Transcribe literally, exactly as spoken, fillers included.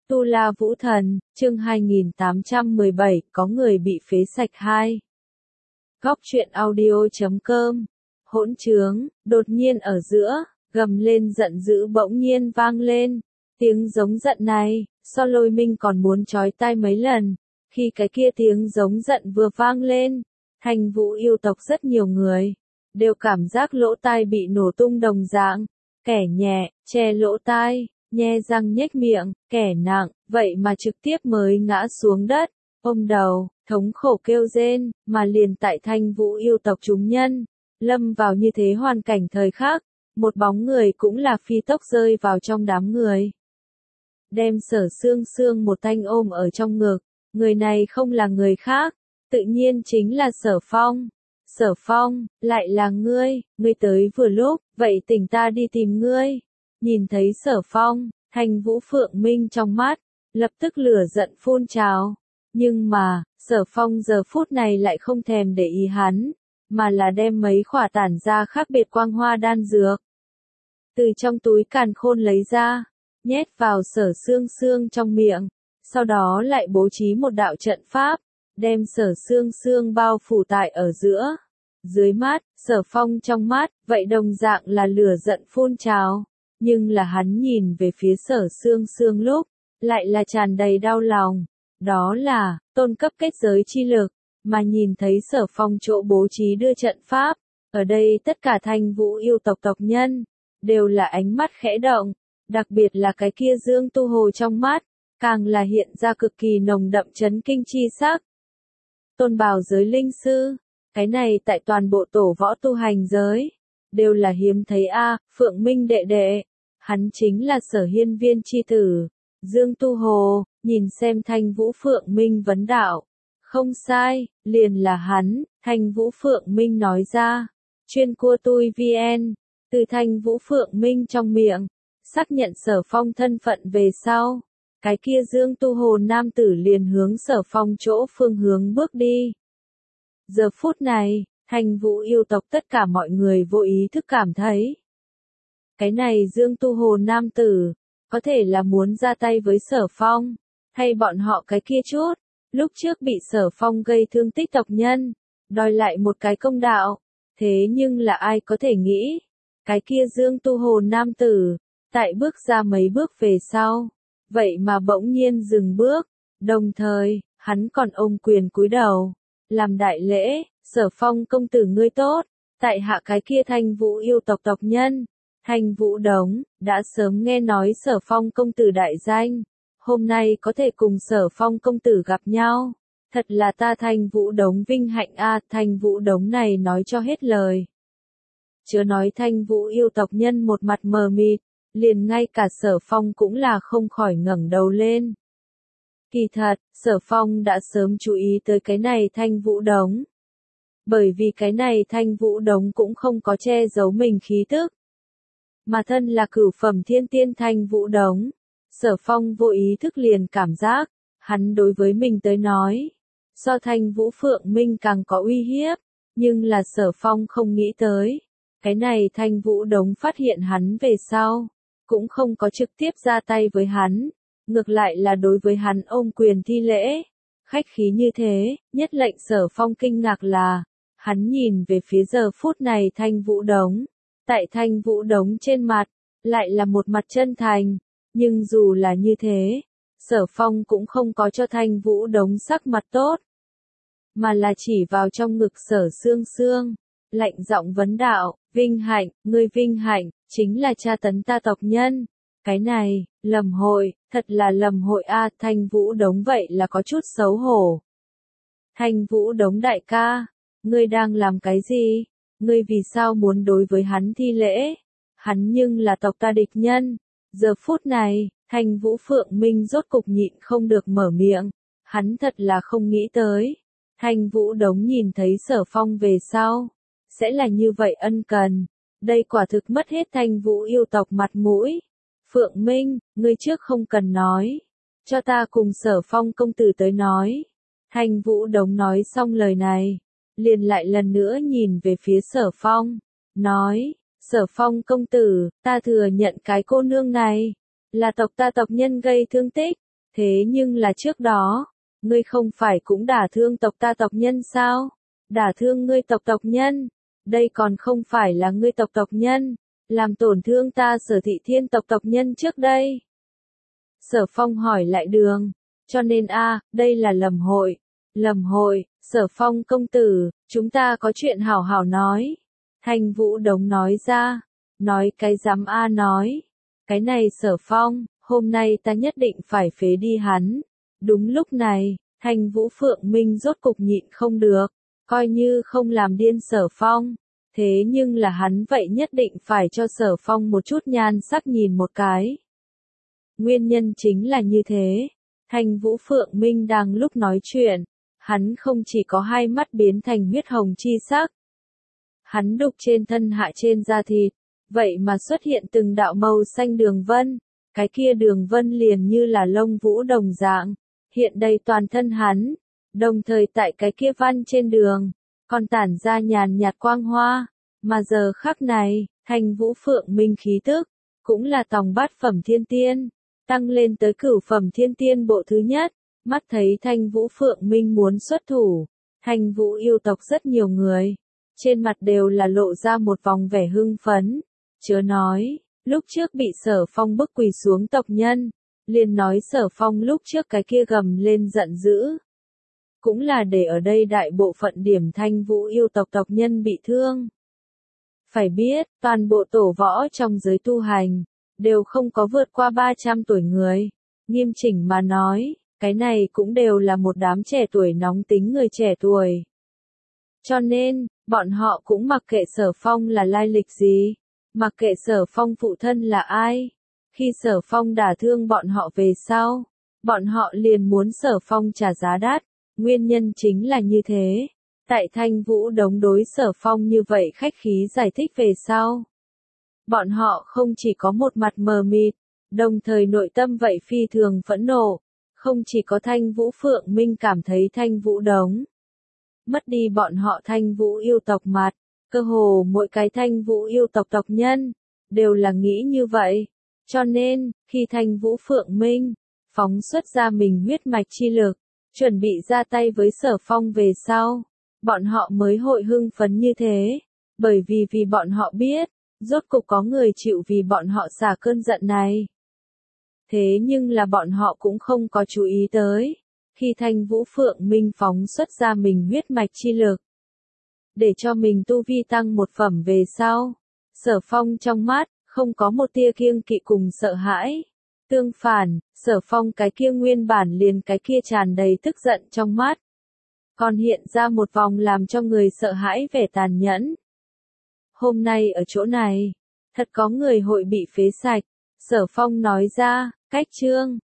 Tu La Vũ Thần, chương hai nghìn tám trăm mười bảy, có người bị phế sạch hai. Góc truyện audio chấm com. Hỗn trướng, đột nhiên ở giữa, gầm lên giận dữ bỗng nhiên vang lên. Tiếng giống giận này, so Lôi Minh còn muốn chói tai mấy lần. Khi cái kia tiếng giống giận vừa vang lên, Thanh Vũ yêu tộc rất nhiều người đều cảm giác lỗ tai bị nổ tung đồng dạng. Kẻ nhẹ, che lỗ tai, nhe răng nhếch miệng, kẻ nặng, vậy mà trực tiếp mới ngã xuống đất, ôm đầu, thống khổ kêu rên, mà liền tại Thanh Vũ yêu tộc chúng nhân, lâm vào như thế hoàn cảnh thời khắc, một bóng người cũng là phi tốc rơi vào trong đám người. Đem Sở Sương Sương một thanh ôm ở trong ngực, người này không là người khác, tự nhiên chính là Sở Phong. Sở Phong, lại là ngươi, ngươi tới vừa lúc, vậy tỉnh ta đi tìm ngươi. Nhìn thấy Sở Phong, Thanh Vũ Phượng Minh trong mắt, lập tức lửa giận phun trào. Nhưng mà, Sở Phong giờ phút này lại không thèm để ý hắn, mà là đem mấy khỏa tản ra khác biệt quang hoa đan dược. Từ trong túi càn khôn lấy ra, nhét vào Sở Sương Sương trong miệng, sau đó lại bố trí một đạo trận pháp, đem Sở Sương Sương bao phủ tại ở giữa. Dưới mắt, Sở Phong trong mắt, vậy đồng dạng là lửa giận phun trào, nhưng là hắn nhìn về phía Sở Sương Sương lúc, lại là tràn đầy đau lòng. Đó là, tôn cấp kết giới chi lực, mà nhìn thấy Sở Phong chỗ bố trí đưa trận pháp, ở đây tất cả Thanh Vũ yêu tộc tộc nhân, đều là ánh mắt khẽ động, đặc biệt là cái kia Dương Tu Hồ trong mắt, càng là hiện ra cực kỳ nồng đậm chấn kinh chi sắc. Tôn bào giới linh sư, cái này tại toàn bộ tổ võ tu hành giới, đều là hiếm thấy a. Phượng Minh đệ đệ, hắn chính là Sở Hiên Viên chi tử, Dương Tu Hồ. Nhìn xem Thanh Vũ Phượng Minh vấn đạo. Không sai, liền là hắn, Thanh Vũ Phượng Minh nói ra. Chuyên cua tui vn, từ Thanh Vũ Phượng Minh trong miệng, xác nhận Sở Phong thân phận về sau. Cái kia Dương Tu Hồ nam tử liền hướng Sở Phong chỗ phương hướng bước đi. Giờ phút này, Thanh Vũ yêu tộc tất cả mọi người vô ý thức cảm thấy. Cái này Dương Tu Hồ nam tử, có thể là muốn ra tay với Sở Phong. Hay bọn họ cái kia chút, lúc trước bị Sở Phong gây thương tích tộc nhân, đòi lại một cái công đạo, thế nhưng là ai có thể nghĩ, cái kia Dương Tu Hồ nam tử, tại bước ra mấy bước về sau, vậy mà bỗng nhiên dừng bước, đồng thời, hắn còn ôm quyền cúi đầu, làm đại lễ, Sở Phong công tử ngươi tốt, tại hạ cái kia Thanh Vũ yêu tộc tộc nhân, Thanh Vũ Đống, đã sớm nghe nói Sở Phong công tử đại danh. Hôm nay có thể cùng Sở Phong công tử gặp nhau, thật là ta Thanh Vũ Đống vinh hạnh a. À, Thanh Vũ Đống này nói cho hết lời. Chớ nói Thanh Vũ yêu tộc nhân một mặt mờ mịt, liền ngay cả Sở Phong cũng là không khỏi ngẩng đầu lên. Kỳ thật, Sở Phong đã sớm chú ý tới cái này Thanh Vũ Đống. Bởi vì cái này Thanh Vũ Đống cũng không có che giấu mình khí tức. Mà thân là cửu phẩm thiên tiên Thanh Vũ Đống. Sở Phong vô ý thức liền cảm giác, hắn đối với mình tới nói, so Thanh Vũ Phượng Minh càng có uy hiếp, nhưng là Sở Phong không nghĩ tới. Cái này Thanh Vũ Đống phát hiện hắn về sau, cũng không có trực tiếp ra tay với hắn, ngược lại là đối với hắn ôm quyền thi lễ. Khách khí như thế, nhất lệnh Sở Phong kinh ngạc là, hắn nhìn về phía giờ phút này Thanh Vũ Đống, tại Thanh Vũ Đống trên mặt, lại là một mặt chân thành. Nhưng dù là như thế, Sở Phong cũng không có cho Thanh Vũ Đống sắc mặt tốt, mà là chỉ vào trong ngực Sở Sương Sương, lạnh giọng vấn đạo, vinh hạnh, ngươi vinh hạnh, chính là tra tấn ta tộc nhân. Cái này, lầm hội, thật là lầm hội a. À, Thanh Vũ Đống vậy là có chút xấu hổ. Thanh Vũ Đống đại ca, ngươi đang làm cái gì? Ngươi vì sao muốn đối với hắn thi lễ? Hắn nhưng là tộc ta địch nhân. Giờ phút này, Thanh Vũ Phượng Minh rốt cục nhịn không được mở miệng, hắn thật là không nghĩ tới. Thanh Vũ Đống nhìn thấy Sở Phong về sau, sẽ là như vậy ân cần, đây quả thực mất hết Thanh Vũ yêu tộc mặt mũi. Phượng Minh, ngươi trước không cần nói, cho ta cùng Sở Phong công tử tới nói. Thanh Vũ Đống nói xong lời này, liền lại lần nữa nhìn về phía Sở Phong, nói. Sở Phong công tử, ta thừa nhận cái cô nương này, là tộc ta tộc nhân gây thương tích, Thế nhưng là trước đó, ngươi không phải cũng đả thương tộc ta tộc nhân sao? Đả thương ngươi tộc tộc nhân, đây còn không phải là ngươi tộc tộc nhân, làm tổn thương ta Sở Thị Thiên tộc tộc nhân trước đây. Sở Phong hỏi lại Đường, cho nên a, đây là lầm hội. Lầm hội, Sở Phong công tử, chúng ta có chuyện hảo hảo nói. Thanh Vũ Đống nói ra, nói cái dám a nói. Cái này Sở Phong, hôm nay ta nhất định phải phế đi hắn. Đúng lúc này, Thanh Vũ Phượng Minh rốt cục nhịn không được, coi như không làm điên Sở Phong. Thế nhưng là hắn vậy nhất định phải cho Sở Phong một chút nhan sắc nhìn một cái. Nguyên nhân chính là như thế. Thanh Vũ Phượng Minh đang lúc nói chuyện, hắn không chỉ có hai mắt biến thành huyết hồng chi sắc. Hắn đục trên thân hạ trên da thịt, vậy mà xuất hiện từng đạo màu xanh đường vân, cái kia đường vân liền như là lông vũ đồng dạng, hiện đầy toàn thân hắn, đồng thời tại cái kia văn trên đường, còn tản ra nhàn nhạt quang hoa, mà giờ khắc này, Thanh Vũ Phượng Minh khí tức, cũng là tòng bát phẩm thiên tiên, tăng lên tới cửu phẩm thiên tiên bộ thứ nhất. Mắt thấy Thanh Vũ Phượng Minh muốn xuất thủ, Thanh Vũ yêu tộc rất nhiều người, trên mặt đều là lộ ra một vòng vẻ hưng phấn, chớ nói, lúc trước bị Sở Phong bức quỳ xuống tộc nhân, liền nói Sở Phong lúc trước cái kia gầm lên giận dữ, cũng là để ở đây đại bộ phận điểm Thanh Vũ yêu tộc tộc nhân bị thương. Phải biết, toàn bộ tổ võ trong giới tu hành, đều không có vượt qua ba trăm tuổi người, nghiêm chỉnh mà nói. Cái này cũng đều là một đám trẻ tuổi nóng tính người trẻ tuổi. Cho nên, bọn họ cũng mặc kệ Sở Phong là lai lịch gì, mặc kệ Sở Phong phụ thân là ai. Khi Sở Phong đả thương bọn họ về sau, bọn họ liền muốn Sở Phong trả giá đắt. Nguyên nhân chính là như thế. Tại Thanh Vũ Đống đối Sở Phong như vậy khách khí giải thích về sau. Bọn họ không chỉ có một mặt mờ mịt, đồng thời nội tâm vậy phi thường phẫn nộ. Không chỉ có Thanh Vũ Phượng Minh cảm thấy Thanh Vũ Đống mất đi bọn họ Thanh Vũ yêu tộc mặt, cơ hồ mỗi cái Thanh Vũ yêu tộc tộc nhân, đều là nghĩ như vậy. Cho nên, khi Thanh Vũ Phượng Minh phóng xuất ra mình huyết mạch chi lực, chuẩn bị ra tay với Sở Phong về sau, bọn họ mới hội hưng phấn như thế, bởi vì vì bọn họ biết, rốt cục có người chịu vì bọn họ xả cơn giận này. Thế nhưng là bọn họ cũng không có chú ý tới, khi Thanh Vũ Phượng Minh phóng xuất ra mình huyết mạch chi lực, để cho mình tu vi tăng một phẩm về sau, Sở Phong trong mắt, không có một tia kiêng kỵ cùng sợ hãi. Tương phản, Sở Phong cái kia nguyên bản liền cái kia tràn đầy tức giận trong mắt, còn hiện ra một vòng làm cho người sợ hãi vẻ tàn nhẫn. Hôm nay ở chỗ này, thật có người hội bị phế sạch, Sở Phong nói ra, cách chương,